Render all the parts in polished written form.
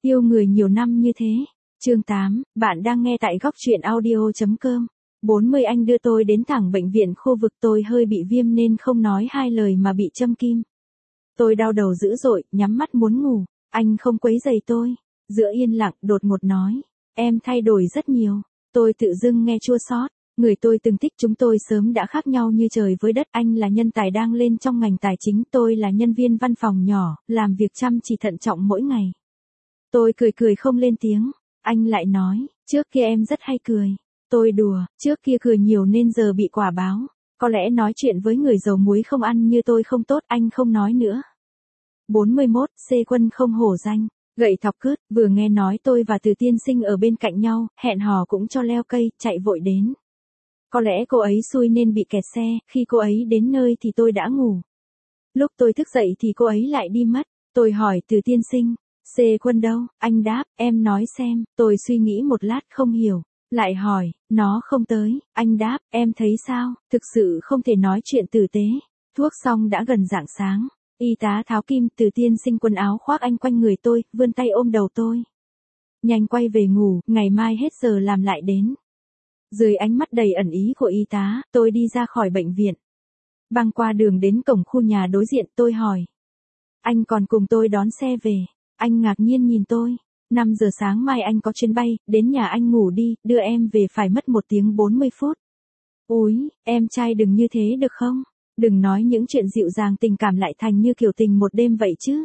Yêu người nhiều năm như thế. Chương 8, bạn đang nghe tại góc truyện audio.com. 40 anh đưa tôi đến thẳng bệnh viện khu vực, tôi hơi bị viêm nên không nói hai lời mà bị châm kim. Tôi đau đầu dữ dội, nhắm mắt muốn ngủ. Anh không quấy rầy tôi. Giữa yên lặng đột ngột nói. Em thay đổi rất nhiều. Tôi tự dưng nghe chua xót. Người tôi từng thích chúng tôi sớm đã khác nhau như trời với đất. Anh là nhân tài đang lên trong ngành tài chính. Tôi là nhân viên văn phòng nhỏ, làm việc chăm chỉ thận trọng mỗi ngày. Tôi cười không lên tiếng. Anh lại nói, trước kia em rất hay cười. Tôi đùa, trước kia cười nhiều nên giờ bị quả báo. Có lẽ nói chuyện với người dầu muối không ăn như tôi không tốt. Anh không nói nữa. 41, C Quân không hổ danh. Gậy thọc cứt, vừa nghe nói tôi và Từ tiên sinh ở bên cạnh nhau, hẹn hò cũng cho leo cây, chạy vội đến. Có lẽ cô ấy xui nên bị kẹt xe, khi cô ấy đến nơi thì tôi đã ngủ. Lúc tôi thức dậy thì cô ấy lại đi mất. Tôi hỏi Từ tiên sinh, C Quân đâu? Anh đáp, em nói xem. Tôi suy nghĩ một lát không hiểu. Lại hỏi, nó không tới. Anh đáp, em thấy sao? Thực sự không thể nói chuyện tử tế. Thuốc xong đã gần rạng sáng. Y tá tháo kim, Từ tiên sinh quần áo khoác anh quanh người tôi, vươn tay ôm đầu tôi. Nhanh quay về ngủ, ngày mai hết giờ làm lại đến. Dưới ánh mắt đầy ẩn ý của y tá, tôi đi ra khỏi bệnh viện. Băng qua đường đến cổng khu nhà đối diện, tôi hỏi. Anh còn cùng tôi đón xe về. Anh ngạc nhiên nhìn tôi. 5 giờ sáng mai anh có chuyến bay, đến nhà anh ngủ đi, đưa em về phải mất 1 tiếng 40 phút. Úi, em trai đừng như thế được không? Đừng nói những chuyện dịu dàng tình cảm lại thành như kiểu tình một đêm vậy chứ.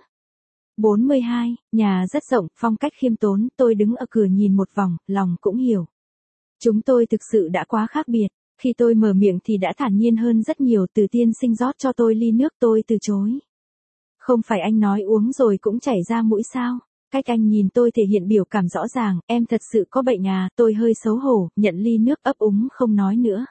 42, nhà rất rộng, phong cách khiêm tốn, tôi đứng ở cửa nhìn một vòng, lòng cũng hiểu. Chúng tôi thực sự đã quá khác biệt. Khi tôi mở miệng thì đã thản nhiên hơn rất nhiều. Từ tiên sinh rót cho tôi ly nước, tôi từ chối. Không phải anh nói uống rồi cũng chảy ra mũi sao? Cách anh nhìn tôi thể hiện biểu cảm rõ ràng, em thật sự có bệnh à? Tôi hơi xấu hổ, nhận ly nước ấp úng không nói nữa.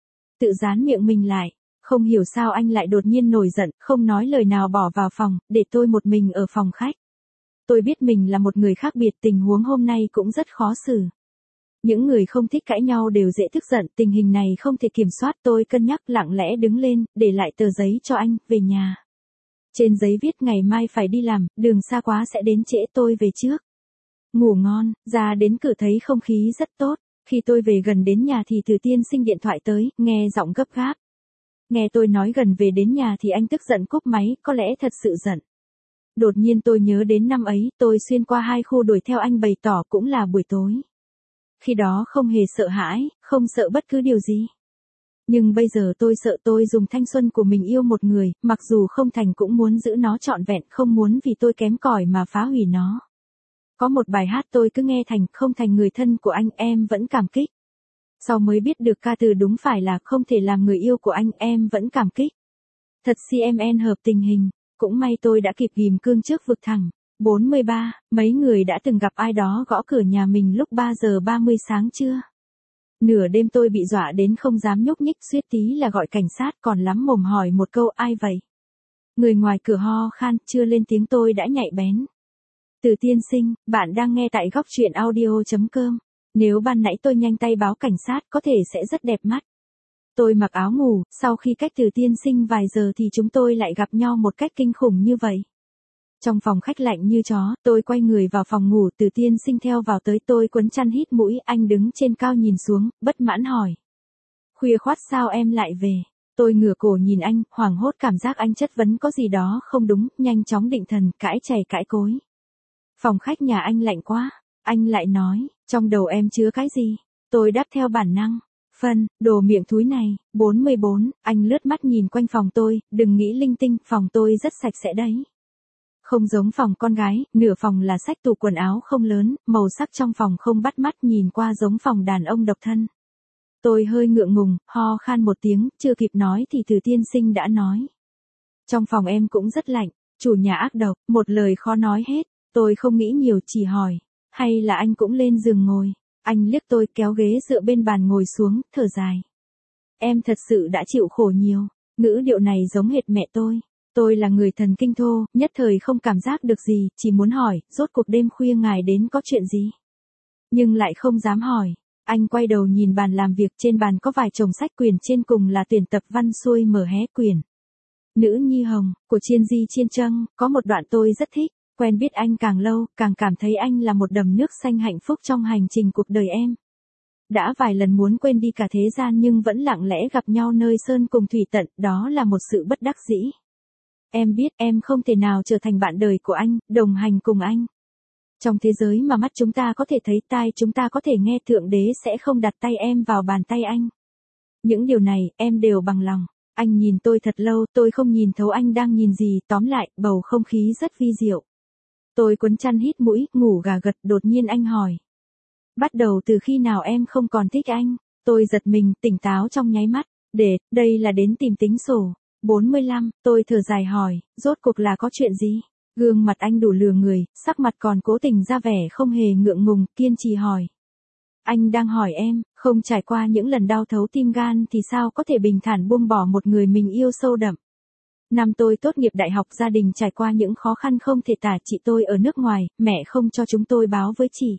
Tự dán miệng mình lại. Không hiểu sao anh lại đột nhiên nổi giận, không nói lời nào bỏ vào phòng, để tôi một mình ở phòng khách. Tôi biết mình là một người khác biệt, tình huống hôm nay cũng rất khó xử. Những người không thích cãi nhau đều dễ tức giận, tình hình này không thể kiểm soát. Tôi cân nhắc lặng lẽ đứng lên, để lại tờ giấy cho anh, về nhà. Trên giấy viết ngày mai phải đi làm, đường xa quá sẽ đến trễ, tôi về trước. Ngủ ngon, ra đến cửa thấy không khí rất tốt. Khi tôi về gần đến nhà thì Từ tiên sinh điện thoại tới, nghe giọng gấp gáp. Nghe tôi nói gần về đến nhà thì anh tức giận cúp máy, có lẽ thật sự giận. Đột nhiên tôi nhớ đến năm ấy, tôi xuyên qua 2 khu đuổi theo anh, bày tỏ cũng là buổi tối. Khi đó không hề sợ hãi, không sợ bất cứ điều gì. Nhưng bây giờ tôi sợ. Tôi dùng thanh xuân của mình yêu một người, mặc dù không thành cũng muốn giữ nó trọn vẹn, không muốn vì tôi kém cỏi mà phá hủy nó. Có một bài hát tôi cứ nghe thành, không thành người thân của anh, em vẫn cảm kích. Sau mới biết được ca từ đúng phải là không thể làm người yêu của anh, em vẫn cảm kích. Thật CMN hợp tình hình, cũng may tôi đã kịp ghim cương trước vực thẳng. 43, mấy người đã từng gặp ai đó gõ cửa nhà mình lúc 3 giờ 30 sáng chưa? Nửa đêm tôi bị dọa đến không dám nhúc nhích, suýt tí là gọi cảnh sát, còn lắm mồm hỏi một câu ai vậy? Người ngoài cửa ho khan, chưa lên tiếng tôi đã nhạy bén. Từ tiên sinh, bạn đang nghe tại góc truyện audio.com. Nếu ban nãy tôi nhanh tay báo cảnh sát có thể sẽ rất đẹp mắt. Tôi mặc áo ngủ, sau khi cách Từ tiên sinh vài giờ thì chúng tôi lại gặp nhau một cách kinh khủng như vậy. Trong phòng khách lạnh như chó, tôi quay người vào phòng ngủ, Từ tiên sinh theo vào tới, tôi quấn chăn hít mũi, anh đứng trên cao nhìn xuống, bất mãn hỏi. Khuya khoắt sao em lại về? Tôi ngửa cổ nhìn anh, hoảng hốt cảm giác anh chất vấn có gì đó không đúng, nhanh chóng định thần, cãi chày cãi cối. Phòng khách nhà anh lạnh quá, anh lại nói, trong đầu em chứa cái gì? Tôi đáp theo bản năng. Phân, đồ miệng thúi này. 44, anh lướt mắt nhìn quanh phòng tôi, đừng nghĩ linh tinh, phòng tôi rất sạch sẽ đấy. Không giống phòng con gái, nửa phòng là sách tủ quần áo không lớn, màu sắc trong phòng không bắt mắt, nhìn qua giống phòng đàn ông độc thân. Tôi hơi ngượng ngùng, ho khan một tiếng, chưa kịp nói thì Từ tiên sinh đã nói. Trong phòng em cũng rất lạnh, chủ nhà ác độc, một lời khó nói hết. Tôi không nghĩ nhiều, chỉ hỏi, hay là anh cũng lên giường ngồi? Anh liếc tôi, kéo ghế dựa bên bàn ngồi xuống, thở dài. Em thật sự đã chịu khổ nhiều. Ngữ điệu này giống hệt mẹ tôi. Tôi là người thần kinh thô, nhất thời không cảm giác được gì, chỉ muốn hỏi, rốt cuộc đêm khuya ngài đến có chuyện gì? Nhưng lại không dám hỏi. Anh quay đầu nhìn bàn làm việc, trên bàn có vài chồng sách, quyển trên cùng là tuyển tập văn xuôi mở hé quyển. Nữ nhi hồng, của Chiên Di Chiên Trâng, có một đoạn tôi rất thích. Quen biết anh càng lâu, càng cảm thấy anh là một đầm nước xanh hạnh phúc trong hành trình cuộc đời em. Đã vài lần muốn quên đi cả thế gian nhưng vẫn lặng lẽ gặp nhau nơi sơn cùng thủy tận, đó là một sự bất đắc dĩ. Em biết em không thể nào trở thành bạn đời của anh, đồng hành cùng anh. Trong thế giới mà mắt chúng ta có thể thấy, tai chúng ta có thể nghe, Thượng Đế sẽ không đặt tay em vào bàn tay anh. Những điều này, em đều bằng lòng. Anh nhìn tôi thật lâu, tôi không nhìn thấu anh đang nhìn gì, tóm lại, bầu không khí rất vi diệu. Tôi quấn chăn hít mũi, ngủ gà gật, đột nhiên anh hỏi. Bắt đầu từ khi nào em không còn thích anh? Tôi giật mình, tỉnh táo trong nháy mắt. Đây là đến tìm tính sổ. 45, tôi thở dài hỏi, rốt cuộc là có chuyện gì? Gương mặt anh đủ lừa người, sắc mặt còn cố tình ra vẻ không hề ngượng ngùng, kiên trì hỏi. Anh đang hỏi em, không trải qua những lần đau thấu tim gan thì sao có thể bình thản buông bỏ một người mình yêu sâu đậm. Năm tôi tốt nghiệp đại học, gia đình trải qua những khó khăn không thể tả, chị tôi ở nước ngoài, mẹ không cho chúng tôi báo với chị.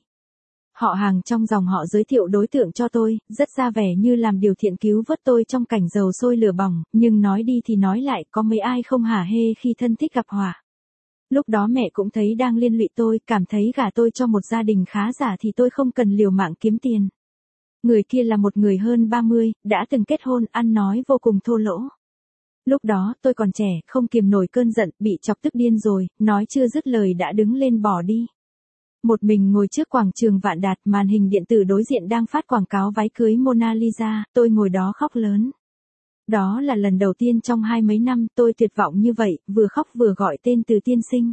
Họ hàng trong dòng họ giới thiệu đối tượng cho tôi, rất ra vẻ như làm điều thiện cứu vớt tôi trong cảnh dầu sôi lửa bỏng, nhưng nói đi thì nói lại, có mấy ai không hả hê khi thân thích gặp họa. Lúc đó mẹ cũng thấy đang liên lụy tôi, cảm thấy gả tôi cho một gia đình khá giả thì tôi không cần liều mạng kiếm tiền. Người kia là một người hơn 30, đã từng kết hôn, ăn nói vô cùng thô lỗ. Lúc đó tôi còn trẻ, không kiềm nổi cơn giận, bị chọc tức điên rồi, nói chưa dứt lời đã đứng lên bỏ đi. Một mình ngồi trước quảng trường Vạn Đạt, màn hình điện tử đối diện đang phát quảng cáo váy cưới Mona Lisa, tôi ngồi đó khóc lớn. Đó là lần đầu tiên trong 20 năm tôi tuyệt vọng như vậy, vừa khóc vừa gọi tên Từ tiên sinh.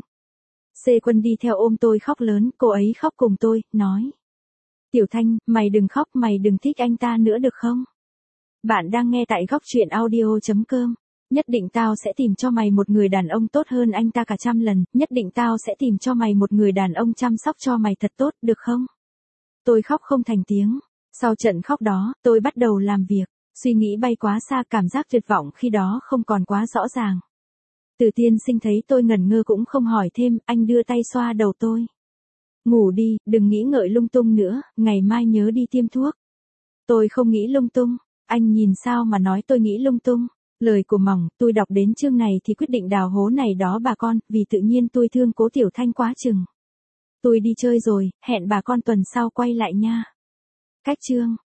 C Quân đi theo ôm tôi khóc lớn, cô ấy khóc cùng tôi, nói. Tiểu Thanh, mày đừng khóc, mày đừng thích anh ta nữa được không? Bạn đang nghe tại góc truyện audio.com. Nhất định tao sẽ tìm cho mày một người đàn ông tốt hơn anh ta cả trăm lần, nhất định tao sẽ tìm cho mày một người đàn ông chăm sóc cho mày thật tốt, được không? Tôi khóc không thành tiếng. Sau trận khóc đó, tôi bắt đầu làm việc. Suy nghĩ bay quá xa, cảm giác tuyệt vọng khi đó không còn quá rõ ràng. Từ tiên sinh thấy tôi ngẩn ngơ cũng không hỏi thêm, anh đưa tay xoa đầu tôi. Ngủ đi, đừng nghĩ ngợi lung tung nữa, ngày mai nhớ đi tiêm thuốc. Tôi không nghĩ lung tung, anh nhìn sao mà nói tôi nghĩ lung tung. Lời của Mỏng, tôi đọc đến chương này thì quyết định đào hố này đó bà con, vì tự nhiên tôi thương cố Tiểu Thanh quá chừng. Tôi đi chơi rồi, hẹn bà con tuần sau quay lại nha. Cách chương.